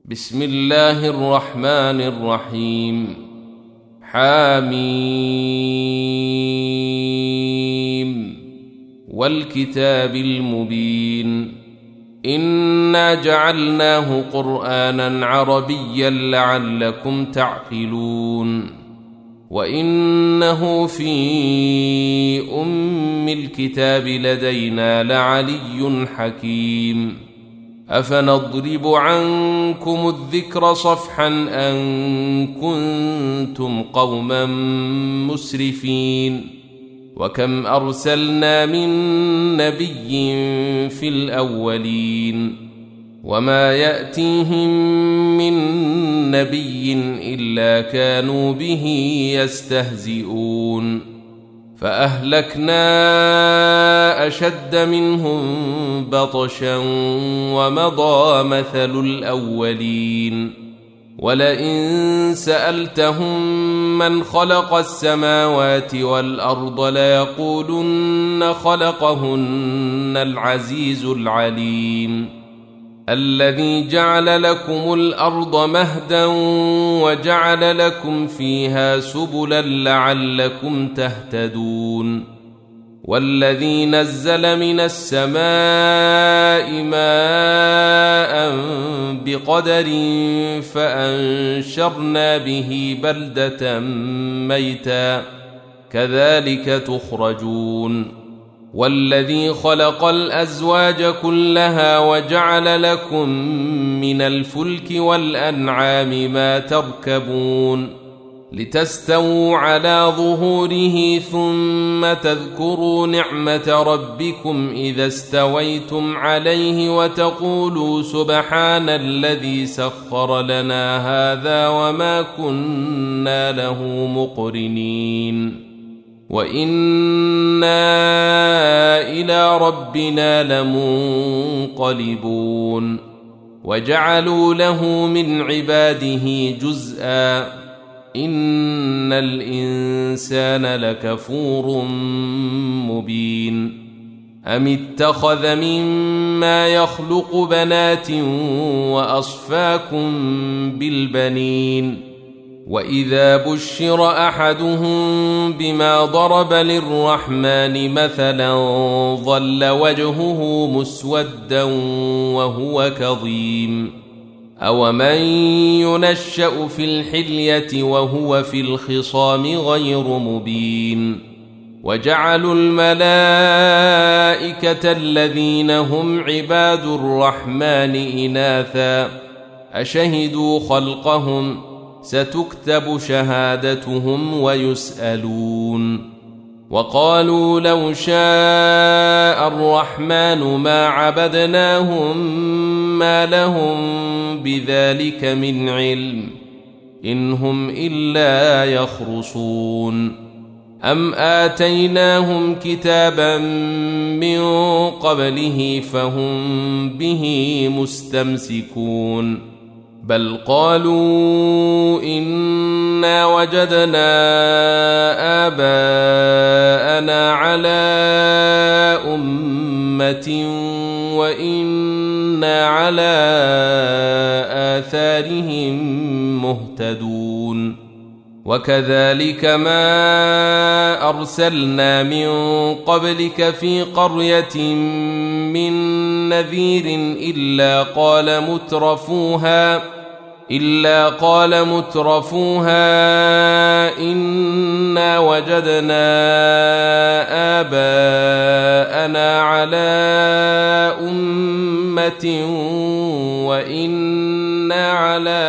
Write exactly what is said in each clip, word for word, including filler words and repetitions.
بسم الله الرحمن الرحيم. حاميم والكتاب المبين إنا جعلناه قرآنا عربيا لعلكم تعقلون وإنه في أم الكتاب لدينا لعلي حكيم. أفنضرب عنكم الذكر صفحا أن كنتم قوما مسرفين وكم أرسلنا من نبي في الأولين وما يأتيهم من نبي إلا كانوا به يستهزئون فأهلكنا أشد منهم بطشا ومضى مثل الأولين ولئن سألتهم من خلق السماوات والأرض ليقولن خلقهن العزيز العليم الذي جعل لكم الأرض مهدا وجعل لكم فيها سبلا لعلكم تهتدون والذي نزل من السماء ماء بقدر فأنشرنا به بلدة ميتا كذلك تخرجون والذي خلق الأزواج كلها وجعل لكم من الفلك والأنعام ما تركبون لتستووا على ظهوره ثم تذكروا نعمة ربكم إذا استويتم عليه وتقولوا سبحان الذي سخر لنا هذا وما كنا له مقرنين وإنا إلى ربنا لمنقلبون وجعلوا له من عباده جزءا إن الإنسان لكفور مبين أم اتخذ مما يخلق بنات وأصفاكم بالبنين وإذا بشر أحدهم بما ضرب للرحمن مثلا ظل وجهه مسودا وهو كظيم أومن ينشأ في الحلية وهو في الخصام غير مبين وجعلوا الملائكة الذين هم عباد الرحمن إناثا أشهدوا خلقهم ستكتب شهادتهم ويسألون وقالوا لو شاء الرحمن ما عبدناهم ما لهم بذلك من علم إن هم إلا يخرصون أم آتيناهم كتابا من قبله فهم به مستمسكون بل قالوا إنا وجدنا آباءنا على أمة وإنا على آثارهم مهتدون وكذلك ما أرسلنا من قبلك في قرية من نذير إلا قال مترفوها إلا قال مترفوها إنا وجدنا آباءنا على أمة وإنا على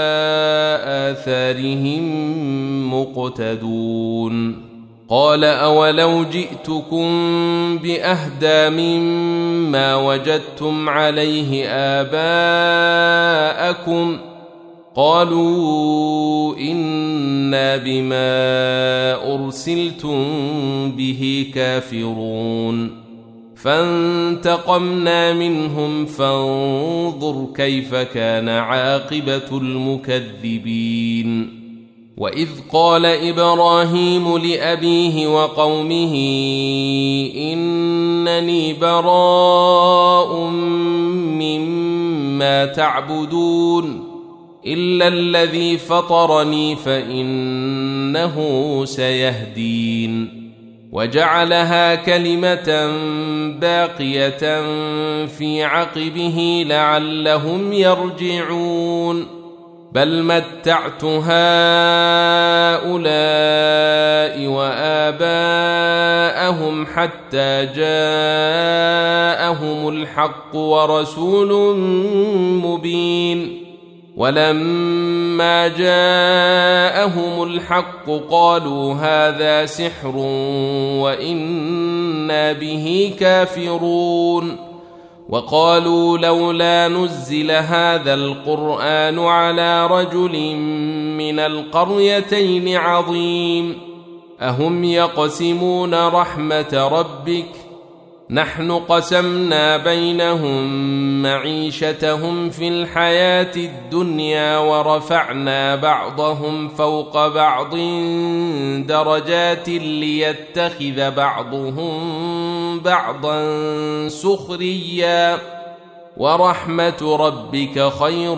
آثارهم مقتدون قال أولو جئتكم بأهدى مما وجدتم عليه آباءكم قالوا إنا بما أرسلتم به كافرون فانتقمنا منهم فانظر كيف كان عاقبة المكذبين وإذ قال إبراهيم لأبيه وقومه إنني براء مما ما تعبدون إلا الذي فطرني فإنه سيهدين وجعلها كلمة باقية في عقبه لعلهم يرجعون بل متعت هؤلاء وآباءهم حتى جاءهم الحق ورسول مبين ولما جاءهم الحق قالوا هذا سحر وإنا به كافرون وقالوا لولا نزل هذا القرآن على رجل من القريتين عظيم أهم يقسمون رحمة ربك نحن قسمنا بينهم معيشتهم في الحياة الدنيا ورفعنا بعضهم فوق بعض درجات ليتخذ بعضهم بعضا سخريا ورحمة ربك خير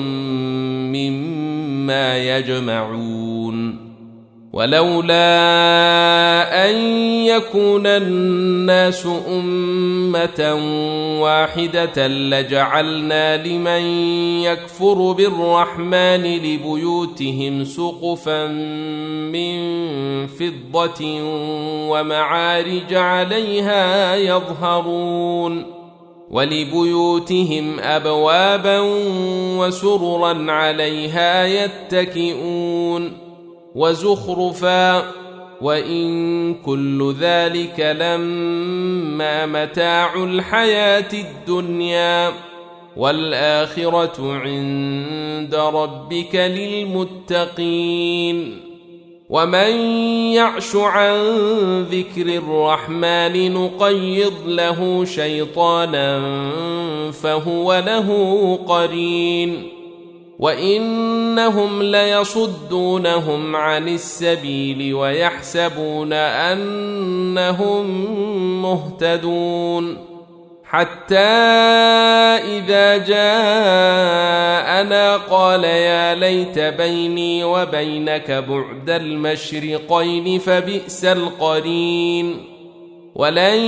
مما يجمعون ولولا أن يكون الناس أمة واحدة لجعلنا لمن يكفر بالرحمن لبيوتهم سقفا من فضة ومعارج عليها يظهرون ولبيوتهم أبوابا وسررا عليها يتكئون وزخرفا وإن كل ذلك لما متاع الحياة الدنيا والآخرة عند ربك للمتقين ومن يعش عن ذكر الرحمن نقيض له شيطانا فهو له قرين وإنهم ليصدونهم عن السبيل ويحسبون أنهم مهتدون حتى إذا جاءنا قال يا ليت بيني وبينك بعد المشرقين فبئس القرين ولن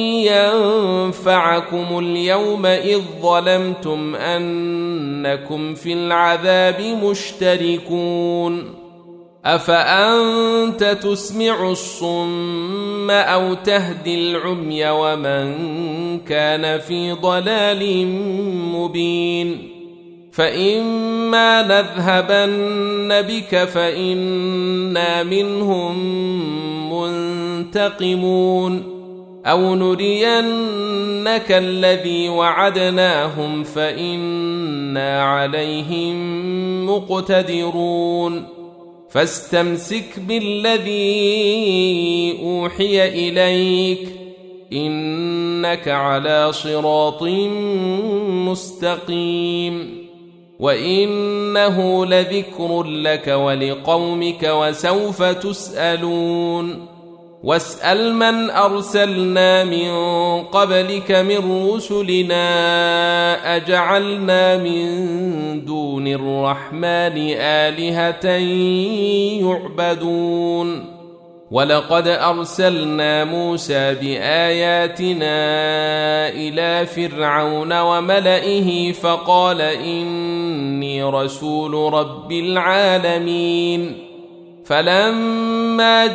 ينفعكم اليوم إذ ظلمتم أنكم في العذاب مشتركون أفأنت تسمع الصم أو تهدي العمي ومن كان في ضلال مبين فإما نذهبن بك فإنا منهم منتقمون أو نرينك الذي وعدناهم فإنا عليهم مقتدرون فاستمسك بالذي أوحي إليك إنك على صراط مستقيم وإنه لذكر لك ولقومك وسوف تسألون واسأل من أرسلنا من قبلك من رسلنا أجعلنا من دون الرحمن آلهة يعبدون ولقد أرسلنا موسى بآياتنا إلى فرعون وملئه فقال إني رسول رب العالمين فلما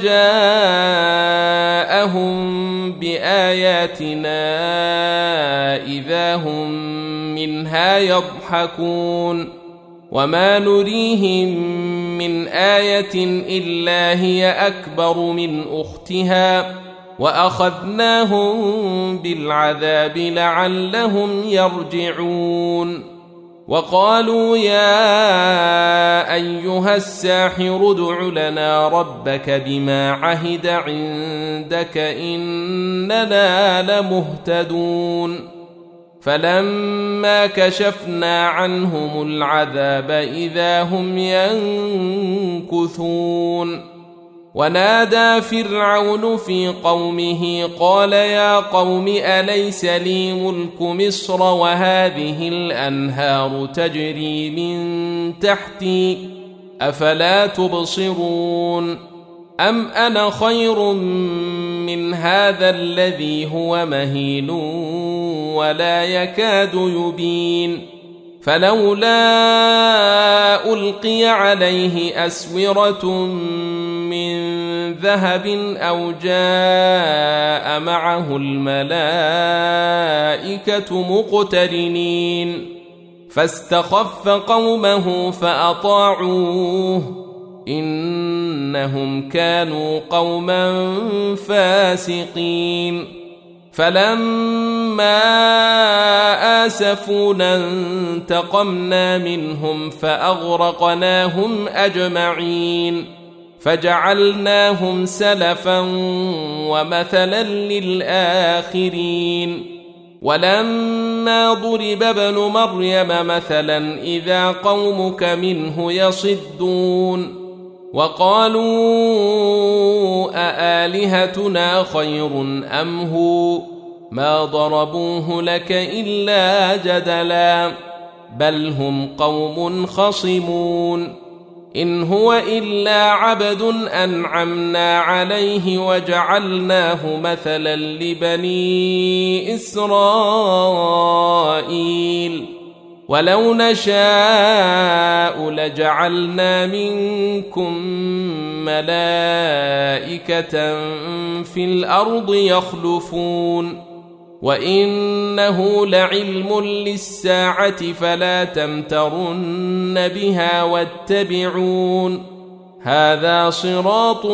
جاءهم بآياتنا إذا هم منها يضحكون وما نريهم من آية إلا هي أكبر من أختها وأخذناهم بالعذاب لعلهم يرجعون وقالوا يا أيها الساحر ادع لنا ربك بما عهد عندك إننا لمهتدون فلما كشفنا عنهم العذاب إذا هم ينكثون ونادى فرعون في قومه قال يا قوم أليس لي ملك مصر وهذه الأنهار تجري من تحتي أفلا تبصرون أم أنا خير من هذا الذي هو مهين ولا يكاد يبين فلولا ألقي عليه أسورة من ذهب أو جاء معه الملائكة مقترنين فاستخف قومه فأطاعوه إنهم كانوا قوما فاسقين فلما آسفونا انتقمنا منهم فأغرقناهم أجمعين فجعلناهم سلفا ومثلا للآخرين ولما ضرب ابن مريم مثلا إذا قومك منه يصدون وقالوا أآلهتنا خير أم هو ما ضربوه لك إلا جدلا بل هم قوم خصمون إن هو إلا عبد أنعمنا عليه وجعلناه مثلا لبني إسرائيل ولو نشاء لجعلنا منكم ملائكة في الأرض يخلفون وإنه لعلم للساعة فلا تمترن بها واتبعون هذا صراط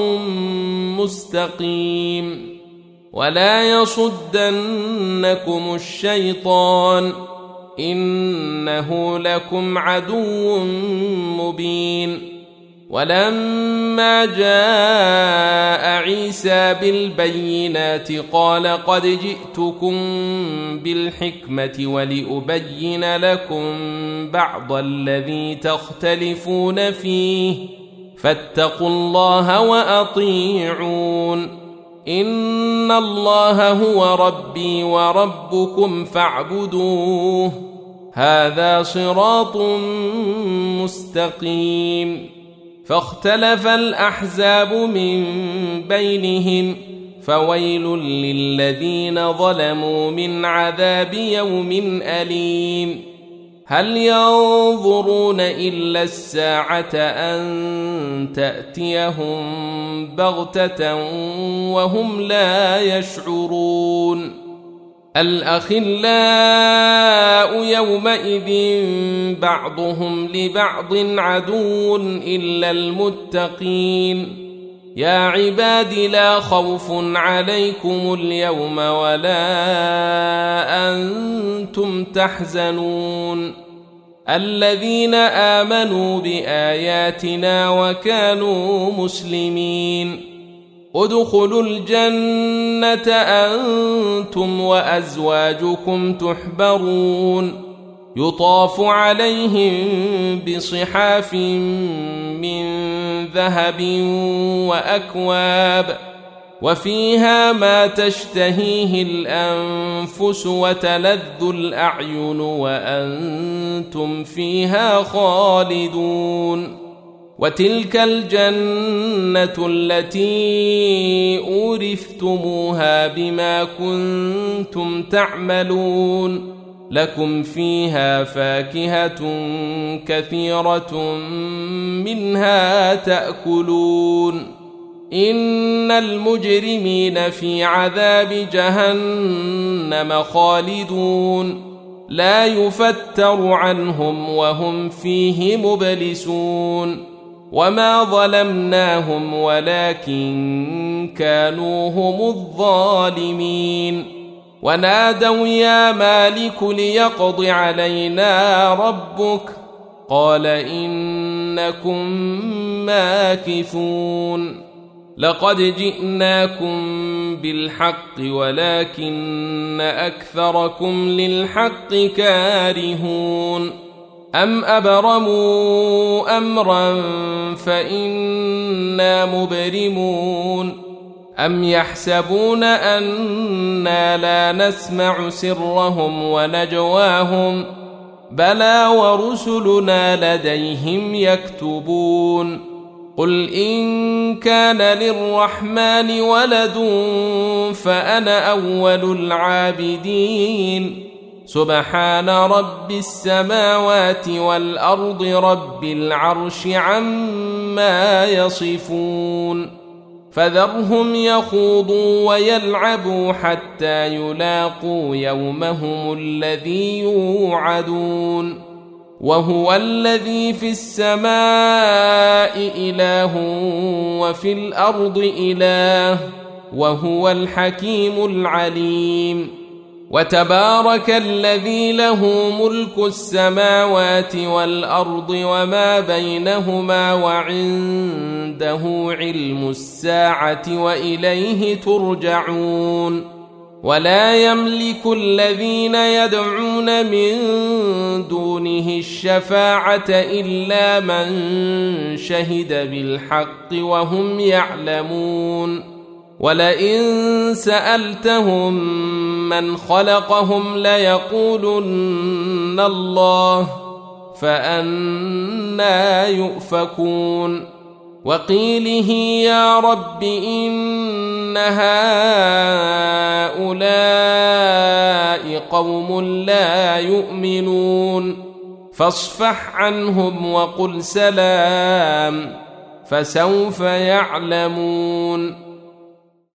مستقيم ولا يصدنكم الشيطان إنه لكم عدو مبين ولما جاء عيسى بالبينات قال قد جئتكم بالحكمة ولأبين لكم بعض الذي تختلفون فيه فاتقوا الله وأطيعون إن الله هو ربي وربكم فاعبدوه هذا صراط مستقيم فاختلف الأحزاب من بينهم فويل للذين ظلموا من عذاب يوم أليم هل ينظرون إلا الساعة أن تأتيهم بغتة وهم لا يشعرون الأخلاء يومئذ بعضهم لبعض عدو إلا المتقين يا عباد لا خوف عليكم اليوم ولا أنتم تحزنون الذين آمنوا بآياتنا وكانوا مسلمين ادخلوا الجنة أنتم وأزواجكم تحبرون يطاف عليهم بصحاف من ذهب وأكواب وفيها ما تشتهيه الأنفس وتلذ الأعين وأنتم فيها خالدون وتلك الجنة التي أورثتموها بما كنتم تعملون لكم فيها فاكهة كثيرة منها تأكلون إن المجرمين في عذاب جهنم خالدون لا يفتر عنهم وهم فيه مبلسون وما ظلمناهم ولكن كانوا هم الظالمين ونادوا يا مالك ليقض علينا ربك قال إنكم ماكثون لقد جئناكم بالحق ولكن أكثركم للحق كارهون أم أبرموا أمرا فإنا مبرمون أم يحسبون أنا لا نسمع سرهم ونجواهم بلى ورسلنا لديهم يكتبون قل إن كان للرحمن ولد فأنا أول العابدين سبحان رب السماوات والأرض رب العرش عما يصفون فذرهم يخوضوا ويلعبوا حتى يلاقوا يومهم الذي يوعدون وهو الذي في السماء إله وفي الأرض إله وهو الحكيم العليم وتبارك الذي له ملك السماوات والأرض وما بينهما وعنده علم الساعة وإليه ترجعون ولا يملك الذين يدعون من دونه الشفاعة إلا من شهد بالحق وهم يعلمون ولئن سألتهم من خلقهم ليقولن الله فأنى يؤفكون وقيله يا رب إن هؤلاء قوم لا يؤمنون فاصفح عنهم وقل سلام فسوف يعلمون